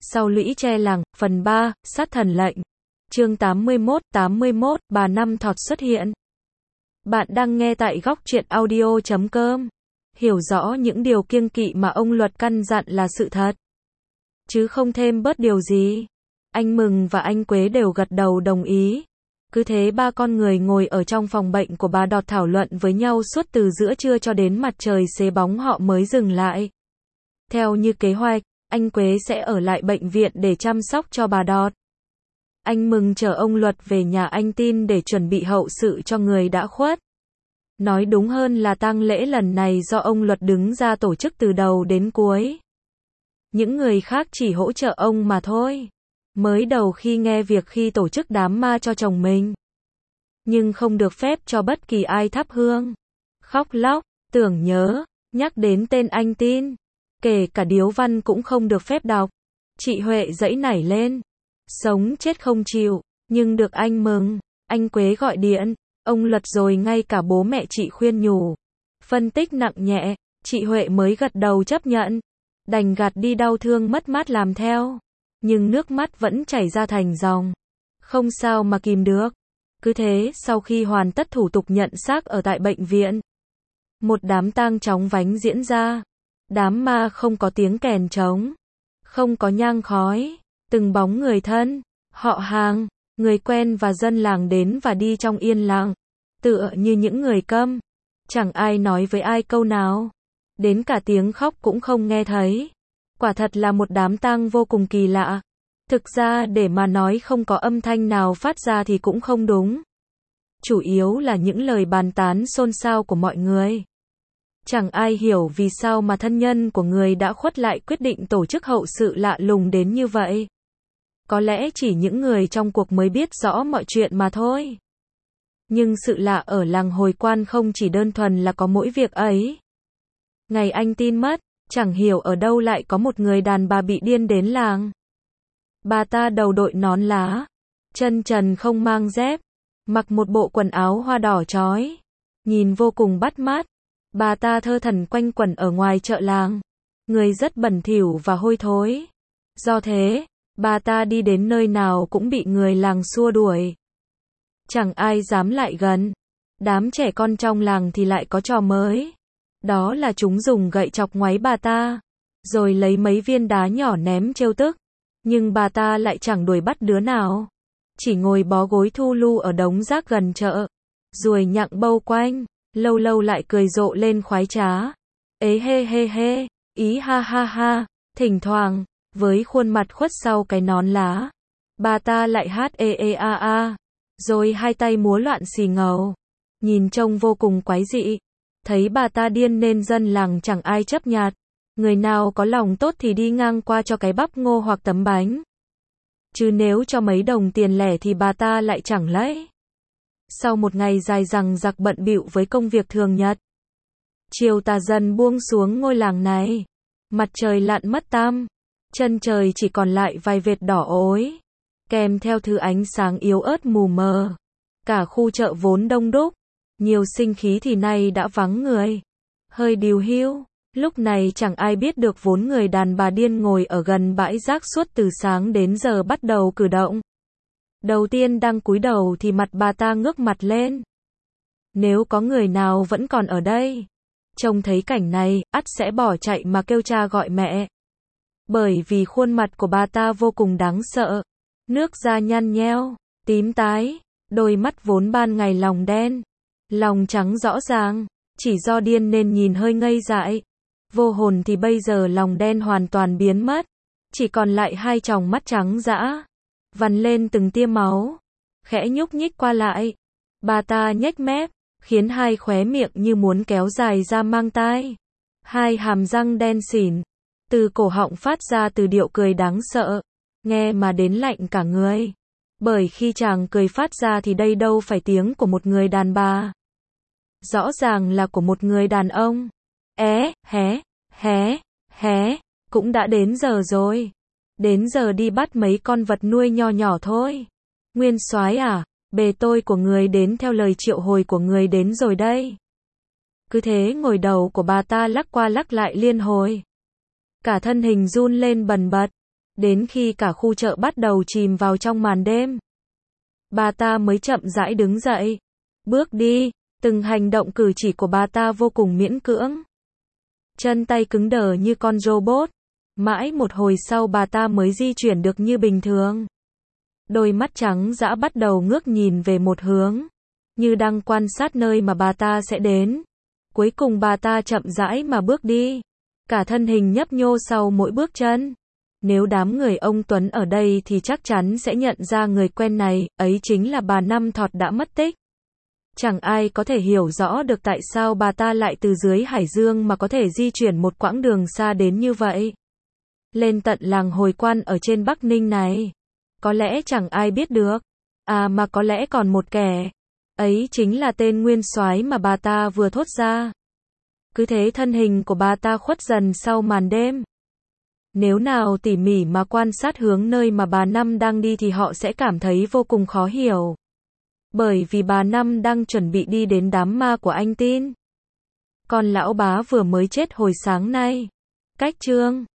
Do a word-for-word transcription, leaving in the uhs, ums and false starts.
Sau lũy tre làng, phần ba, sát thần lệnh. Chương tám mươi mốt, tám mươi mốt, bà Năm Thọt xuất hiện. Bạn đang nghe tại góc truyện audio chấm com. Hiểu rõ những điều kiêng kỵ mà ông Luật căn dặn là sự thật, chứ không thêm bớt điều gì. Anh Mừng và anh Quế đều gật đầu đồng ý. Cứ thế ba con người ngồi ở trong phòng bệnh của bà Đọt thảo luận với nhau suốt từ giữa trưa cho đến mặt trời xế bóng họ mới dừng lại. Theo như kế hoạch, anh Quế sẽ ở lại bệnh viện để chăm sóc cho bà Đọt. Anh Mừng chở ông Luật về nhà anh Tin để chuẩn bị hậu sự cho người đã khuất. Nói đúng hơn là tang lễ lần này do ông Luật đứng ra tổ chức từ đầu đến cuối. Những người khác chỉ hỗ trợ ông mà thôi. Mới đầu khi nghe việc khi tổ chức đám ma cho chồng mình, nhưng không được phép cho bất kỳ ai thắp hương, khóc lóc, tưởng nhớ, nhắc đến tên anh Tin. Kể cả điếu văn cũng không được phép đọc. Chị Huệ giãy nảy lên, sống chết không chịu, nhưng được anh Mừng, anh Quế gọi điện, ông Luật rồi ngay cả bố mẹ chị khuyên nhủ, phân tích nặng nhẹ, chị Huệ mới gật đầu chấp nhận, đành gạt đi đau thương mất mát làm theo, nhưng nước mắt vẫn chảy ra thành dòng, không sao mà kìm được. Cứ thế, sau khi hoàn tất thủ tục nhận xác ở tại bệnh viện, một đám tang chóng vánh diễn ra. Đám ma không có tiếng kèn trống, không có nhang khói, từng bóng người thân, họ hàng, người quen và dân làng đến và đi trong yên lặng, tựa như những người câm. Chẳng ai nói với ai câu nào, đến cả tiếng khóc cũng không nghe thấy. Quả thật là một đám tang vô cùng kỳ lạ. Thực ra để mà nói không có âm thanh nào phát ra thì cũng không đúng. Chủ yếu là những lời bàn tán xôn xao của mọi người. Chẳng ai hiểu vì sao mà thân nhân của người đã khuất lại quyết định tổ chức hậu sự lạ lùng đến như vậy. Có lẽ chỉ những người trong cuộc mới biết rõ mọi chuyện mà thôi. Nhưng sự lạ ở làng Hồi Quan không chỉ đơn thuần là có mỗi việc ấy. Ngày anh Tin mất, chẳng hiểu ở đâu lại có một người đàn bà bị điên đến làng. Bà ta đầu đội nón lá, chân trần không mang dép, mặc một bộ quần áo hoa đỏ chói, nhìn vô cùng bắt mắt. Bà ta thơ thẩn quanh quẩn ở ngoài chợ làng, người rất bẩn thỉu và hôi thối. Do thế, bà ta đi đến nơi nào cũng bị người làng xua đuổi. Chẳng ai dám lại gần. Đám trẻ con trong làng thì lại có trò mới. Đó là chúng dùng gậy chọc ngoáy bà ta, rồi lấy mấy viên đá nhỏ ném trêu tức. Nhưng bà ta lại chẳng đuổi bắt đứa nào. Chỉ ngồi bó gối thu lu ở đống rác gần chợ, ruồi nhặng bâu quanh. Lâu lâu lại cười rộ lên khoái trá. Ế hê hê hê, ý ha ha ha, thỉnh thoảng, với khuôn mặt khuất sau cái nón lá, bà ta lại hát ê ê a a, rồi hai tay múa loạn xì ngầu, nhìn trông vô cùng quái dị. Thấy bà ta điên nên dân làng chẳng ai chấp nhặt, người nào có lòng tốt thì đi ngang qua cho cái bắp ngô hoặc tấm bánh. Chứ nếu cho mấy đồng tiền lẻ thì bà ta lại chẳng lấy. Sau một ngày dài dằng dặc bận bịu với công việc thường nhật, chiều tà dần buông xuống ngôi làng này. Mặt trời lặn mất tăm, chân trời chỉ còn lại vài vệt đỏ ối, kèm theo thứ ánh sáng yếu ớt mù mờ. Cả khu chợ vốn đông đúc, nhiều sinh khí thì nay đã vắng người, hơi điều hưu. Lúc này chẳng ai biết được vốn người đàn bà điên ngồi ở gần bãi rác suốt từ sáng đến giờ bắt đầu cử động. Đầu tiên đang cúi đầu thì mặt bà ta ngước mặt lên. Nếu có người nào vẫn còn ở đây, trông thấy cảnh này, ắt sẽ bỏ chạy mà kêu cha gọi mẹ. Bởi vì khuôn mặt của bà ta vô cùng đáng sợ. Nước da nhăn nheo, tím tái, đôi mắt vốn ban ngày lòng đen, lòng trắng rõ ràng, chỉ do điên nên nhìn hơi ngây dại. Vô hồn thì bây giờ lòng đen hoàn toàn biến mất, chỉ còn lại hai tròng mắt trắng dã, vằn lên từng tia máu, khẽ nhúc nhích qua lại. Bà ta nhếch mép, khiến hai khóe miệng như muốn kéo dài ra mang tai. Hai hàm răng đen xỉn, từ cổ họng phát ra từ điệu cười đáng sợ, nghe mà đến lạnh cả người. Bởi khi chàng cười phát ra thì đây đâu phải tiếng của một người đàn bà. Rõ ràng là của một người đàn ông. É, hé, hé, hé, cũng đã đến giờ rồi. Đến giờ đi bắt mấy con vật nuôi nho nhỏ thôi. Nguyên soái à, bề tôi của người đến theo lời triệu hồi của người đến rồi đây. Cứ thế ngồi đầu của bà ta lắc qua lắc lại liên hồi. Cả thân hình run lên bần bật. Đến khi cả khu chợ bắt đầu chìm vào trong màn đêm, bà ta mới chậm rãi đứng dậy, bước đi, từng hành động cử chỉ của bà ta vô cùng miễn cưỡng. Chân tay cứng đờ như con robot. Mãi một hồi sau bà ta mới di chuyển được như bình thường. Đôi mắt trắng dã bắt đầu ngước nhìn về một hướng, như đang quan sát nơi mà bà ta sẽ đến. Cuối cùng bà ta chậm rãi mà bước đi, cả thân hình nhấp nhô sau mỗi bước chân. Nếu đám người ông Tuấn ở đây thì chắc chắn sẽ nhận ra người quen này, ấy chính là bà Năm Thọt đã mất tích. Chẳng ai có thể hiểu rõ được tại sao bà ta lại từ dưới Hải Dương mà có thể di chuyển một quãng đường xa đến như vậy. Lên tận làng Hồi Quan ở trên Bắc Ninh này. Có lẽ chẳng ai biết được. À mà có lẽ còn một kẻ. Ấy chính là tên nguyên soái mà bà ta vừa thốt ra. Cứ thế thân hình của bà ta khuất dần sau màn đêm. Nếu nào tỉ mỉ mà quan sát hướng nơi mà bà Năm đang đi thì họ sẽ cảm thấy vô cùng khó hiểu. Bởi vì bà Năm đang chuẩn bị đi đến đám ma của anh Tin. Còn lão bá vừa mới chết hồi sáng nay. Cách chương